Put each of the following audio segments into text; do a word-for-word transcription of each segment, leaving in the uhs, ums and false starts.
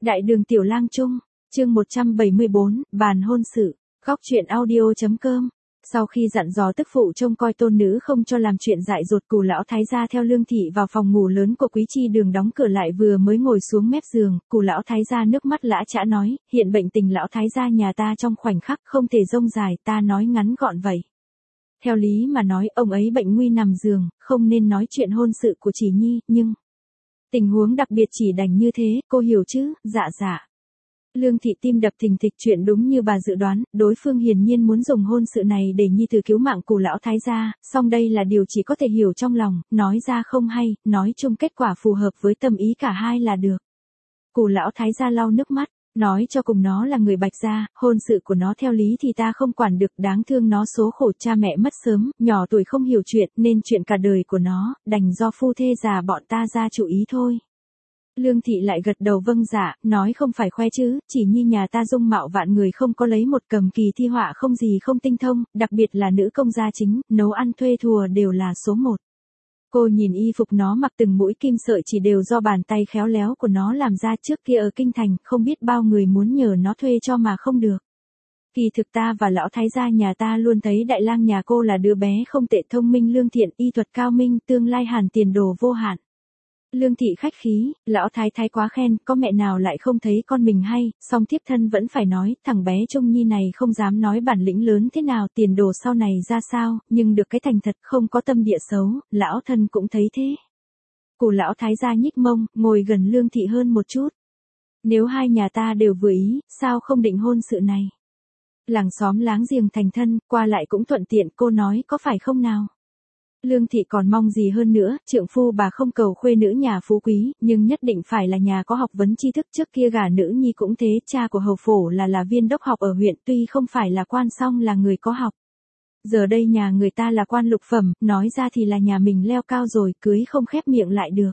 Đại đường tiểu lang trung, chương một trăm bảy mươi bốn, bàn hôn sự, góc truyện audio.com. Sau khi dặn dò tức phụ trông coi tôn nữ không cho làm chuyện dại dột, Cù lão thái gia theo Lương thị vào phòng ngủ lớn của Quý Chi Đường, đóng cửa lại, vừa mới ngồi xuống mép giường, Cù lão thái gia nước mắt lã chã nói, hiện bệnh tình lão thái gia nhà ta trong khoảnh khắc không thể rông dài, ta nói ngắn gọn vậy. Theo lý mà nói, ông ấy bệnh nguy nằm giường, không nên nói chuyện hôn sự của Chỉ Nhi, nhưng tình huống đặc biệt chỉ đành như thế, cô hiểu chứ? Dạ dạ. Lương thị tim đập thình thịch, chuyện đúng như bà dự đoán, đối phương hiển nhiên muốn dùng hôn sự này để Nhi tử cứu mạng Cù lão thái gia, song đây là điều chỉ có thể hiểu trong lòng, nói ra không hay, nói chung kết quả phù hợp với tâm ý cả hai là được. Cù lão thái gia lau nước mắt, nói cho cùng nó là người Bạch gia, hôn sự của nó theo lý thì ta không quản được, đáng thương nó số khổ cha mẹ mất sớm, nhỏ tuổi không hiểu chuyện, nên chuyện cả đời của nó, đành do phu thê già bọn ta ra chủ ý thôi. Lương thị lại gật đầu vâng dạ, nói không phải khoe chứ, Chỉ Nhi nhà ta dung mạo vạn người không có lấy một, cầm kỳ thi họa không gì không tinh thông, đặc biệt là nữ công gia chính, nấu ăn thuê thùa đều là số một. Cô nhìn y phục nó mặc, từng mũi kim sợi chỉ đều do bàn tay khéo léo của nó làm ra, trước kia ở kinh thành, không biết bao người muốn nhờ nó thuê cho mà không được. Kỳ thực ta và lão thái gia nhà ta luôn thấy đại lang nhà cô là đứa bé không tệ, thông minh lương thiện, y thuật cao minh, tương lai hàn tiền đồ vô hạn. Lương thị khách khí, lão thái thái quá khen, có mẹ nào lại không thấy con mình hay, song thiếp thân vẫn phải nói, thằng bé Trung Nhi này không dám nói bản lĩnh lớn thế nào, tiền đồ sau này ra sao, nhưng được cái thành thật, không có tâm địa xấu, lão thân cũng thấy thế. Cù lão thái gia nhích mông, ngồi gần Lương thị hơn một chút. Nếu hai nhà ta đều vừa ý, sao không định hôn sự này? Làng xóm láng giềng thành thân, qua lại cũng thuận tiện, cô nói có phải không nào? Lương thị còn mong gì hơn nữa, trượng phu bà không cầu khuê nữ nhà phú quý, nhưng nhất định phải là nhà có học vấn tri thức, trước kia gả nữ nhi cũng thế, cha của hầu phổ là là viên đốc học ở huyện, tuy không phải là quan song là người có học. Giờ đây nhà người ta là quan lục phẩm, nói ra thì là nhà mình leo cao rồi, cưới không khép miệng lại được.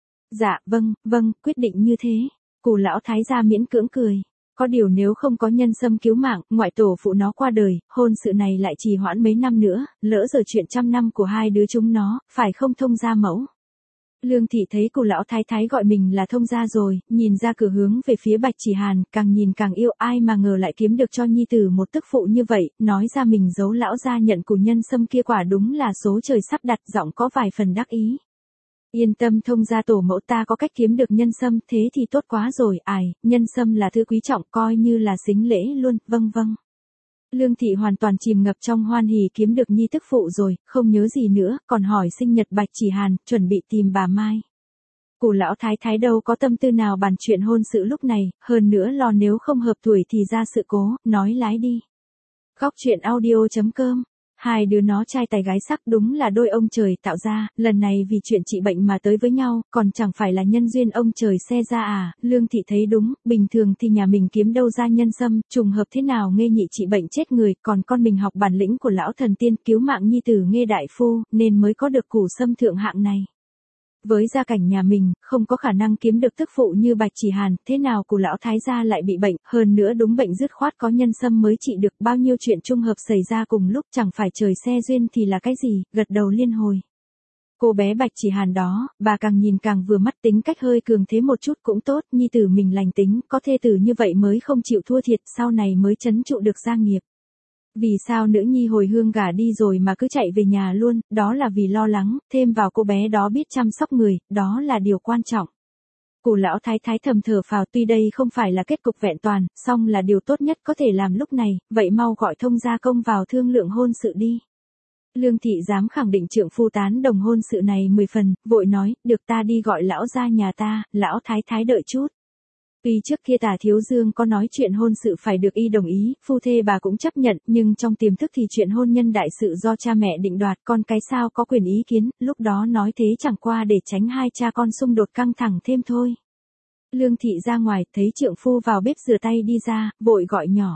Dạ, vâng, vâng, quyết định như thế. Cù lão thái gia miễn cưỡng cười. Có điều nếu không có nhân sâm cứu mạng, ngoại tổ phụ nó qua đời, hôn sự này lại trì hoãn mấy năm nữa, lỡ giờ chuyện trăm năm của hai đứa chúng nó, phải không thông gia mẫu. Lương thị thấy Cù lão thái thái gọi mình là thông gia rồi, nhìn ra cửa hướng về phía Bạch Chỉ Hàn, càng nhìn càng yêu, ai mà ngờ lại kiếm được cho nhi tử một tức phụ như vậy, nói ra mình giấu lão gia nhận của nhân sâm kia, quả đúng là số trời sắp đặt, giọng có vài phần đắc ý. Yên tâm thông gia tổ mẫu, ta có cách kiếm được nhân sâm, thế thì tốt quá rồi, ải, nhân sâm là thứ quý trọng, coi như là sính lễ luôn, vâng vâng. Lương thị hoàn toàn chìm ngập trong hoan hỉ kiếm được nhi tức phụ rồi, không nhớ gì nữa, còn hỏi sinh nhật Bạch Chỉ Hàn, chuẩn bị tìm bà Mai. Cù lão thái thái đâu có tâm tư nào bàn chuyện hôn sự lúc này, hơn nữa lo nếu không hợp tuổi thì ra sự cố, nói lái đi. Góc truyện audio.com. Hai đứa nó trai tài gái sắc, đúng là đôi ông trời tạo ra, lần này vì chuyện trị bệnh mà tới với nhau, còn chẳng phải là nhân duyên ông trời xe ra à. Lương thị thấy đúng, bình thường thì nhà mình kiếm đâu ra nhân sâm, trùng hợp thế nào nghe nhị trị bệnh chết người, còn con mình học bản lĩnh của lão thần tiên cứu mạng nhi tử nghe đại phu, nên mới có được củ sâm thượng hạng này. Với gia cảnh nhà mình, không có khả năng kiếm được tức phụ như Bạch Chỉ Hàn, thế nào Cù lão thái gia lại bị bệnh, hơn nữa đúng bệnh dứt khoát có nhân sâm mới trị được, bao nhiêu chuyện trung hợp xảy ra cùng lúc, chẳng phải trời xe duyên thì là cái gì, gật đầu liên hồi. Cô bé Bạch Chỉ Hàn đó, bà càng nhìn càng vừa mắt, tính cách hơi cường thế một chút cũng tốt, nhi tử mình lành tính, có thê tử như vậy mới không chịu thua thiệt, sau này mới trấn trụ được gia nghiệp. Vì sao nữ nhi hồi hương gả đi rồi mà cứ chạy về nhà luôn, đó là vì lo lắng, thêm vào cô bé đó biết chăm sóc người, đó là điều quan trọng. Cù lão thái thái thầm thở phào, tuy đây không phải là kết cục vẹn toàn, song là điều tốt nhất có thể làm lúc này, vậy mau gọi thông gia công vào thương lượng hôn sự đi. Lương thị dám khẳng định trượng phu tán đồng hôn sự này mười phần, vội nói, được, ta đi gọi lão ra nhà ta, lão thái thái đợi chút. Tuy trước kia Tả Thiếu Dương có nói chuyện hôn sự phải được y đồng ý, phu thê bà cũng chấp nhận, nhưng trong tiềm thức thì chuyện hôn nhân đại sự do cha mẹ định đoạt, con cái sao có quyền ý kiến, lúc đó nói thế chẳng qua để tránh hai cha con xung đột căng thẳng thêm thôi. Lương thị ra ngoài, thấy trượng phu vào bếp rửa tay đi ra, vội gọi nhỏ.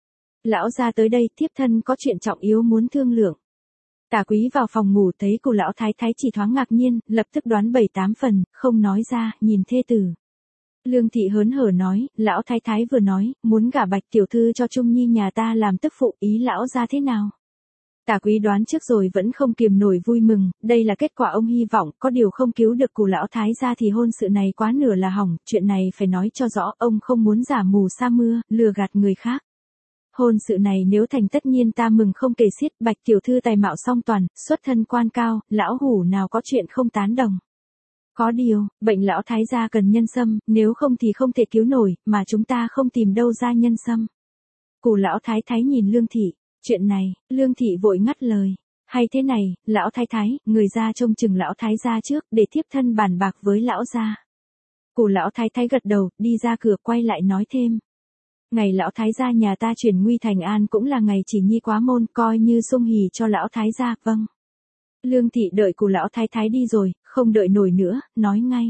Lão ra tới đây, thiếp thân có chuyện trọng yếu muốn thương lượng. Tả Quý vào phòng ngủ thấy Cù lão thái thái chỉ thoáng ngạc nhiên, lập tức đoán bảy tám phần, không nói ra, nhìn thê tử. Lương thị hớn hở nói, lão thái thái vừa nói, muốn gả Bạch tiểu thư cho Trung Nhi nhà ta làm tức phụ, ý lão ra thế nào? Tả Quý đoán trước rồi vẫn không kiềm nổi vui mừng, đây là kết quả ông hy vọng, có điều không cứu được Cù lão thái gia thì hôn sự này quá nửa là hỏng, chuyện này phải nói cho rõ, ông không muốn giả mù sa mưa, lừa gạt người khác. Hôn sự này nếu thành tất nhiên ta mừng không kể xiết, Bạch tiểu thư tài mạo song toàn, xuất thân quan cao, lão hủ nào có chuyện không tán đồng. Có điều, bệnh lão thái gia cần nhân sâm, nếu không thì không thể cứu nổi, mà chúng ta không tìm đâu ra nhân sâm. Cù lão thái thái nhìn Lương Thị, chuyện này, Lương Thị vội ngắt lời. Hay thế này, lão thái thái, người ra trông chừng lão thái gia trước, để tiếp thân bàn bạc với lão gia. Cù lão thái thái gật đầu, đi ra cửa quay lại nói thêm. Ngày lão thái gia nhà ta chuyển nguy thành an cũng là ngày chỉ nhi quá môn, coi như sung hỉ cho lão thái gia, vâng. Lương Thị đợi Cù lão thái thái đi rồi, không đợi nổi nữa, nói ngay.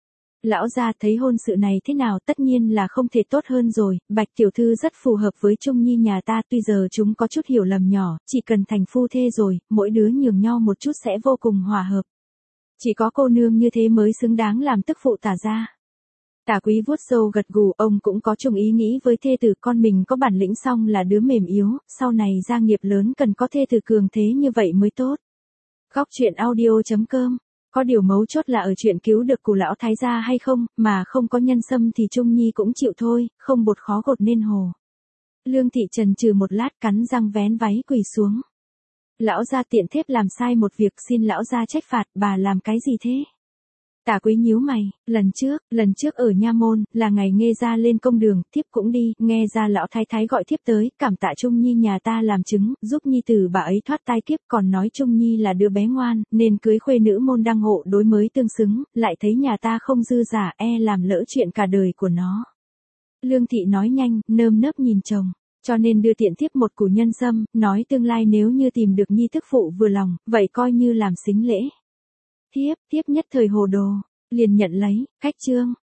Lão gia thấy hôn sự này thế nào, tất nhiên là không thể tốt hơn rồi, Bạch tiểu thư rất phù hợp với Trung Nhi nhà ta, tuy giờ chúng có chút hiểu lầm nhỏ, chỉ cần thành phu thê rồi, mỗi đứa nhường nhau một chút sẽ vô cùng hòa hợp. Chỉ có cô nương như thế mới xứng đáng làm tức phụ Tả gia. Tả Quý vuốt râu gật gù, ông cũng có chung ý nghĩ với thê tử con mình có bản lĩnh xong là đứa mềm yếu, sau này gia nghiệp lớn cần có thê tử cường thế như vậy mới tốt. Góc truyện audio chấm com. Có điều mấu chốt là ở chuyện cứu được Cù lão thái gia hay không, mà không có nhân sâm thì Trung Nhi cũng chịu thôi, không bột khó gột nên hồ. Lương Thị chần chừ một lát cắn răng vén váy quỳ xuống. Lão gia tiện thiếp làm sai một việc, xin lão gia trách phạt, bà làm cái gì thế? Tả Quý nhíu mày, lần trước, lần trước ở nha môn, là ngày Nghê gia lên công đường, thiếp cũng đi, nghe ra lão thái thái gọi thiếp tới, cảm tạ Trung Nhi nhà ta làm chứng, giúp nhi tử bà ấy thoát tai kiếp, còn nói Trung Nhi là đứa bé ngoan, nên cưới khuê nữ môn đăng hộ đối mới tương xứng, lại thấy nhà ta không dư giả, e làm lỡ chuyện cả đời của nó. Lương Thị nói nhanh, nơm nớp nhìn chồng. Cho nên đưa tiện thiếp một củ nhân sâm, nói tương lai nếu như tìm được nhi thức phụ vừa lòng, vậy coi như làm xính lễ. Thiếp, thiếp nhất thời hồ đồ, liền nhận lấy, khách trương.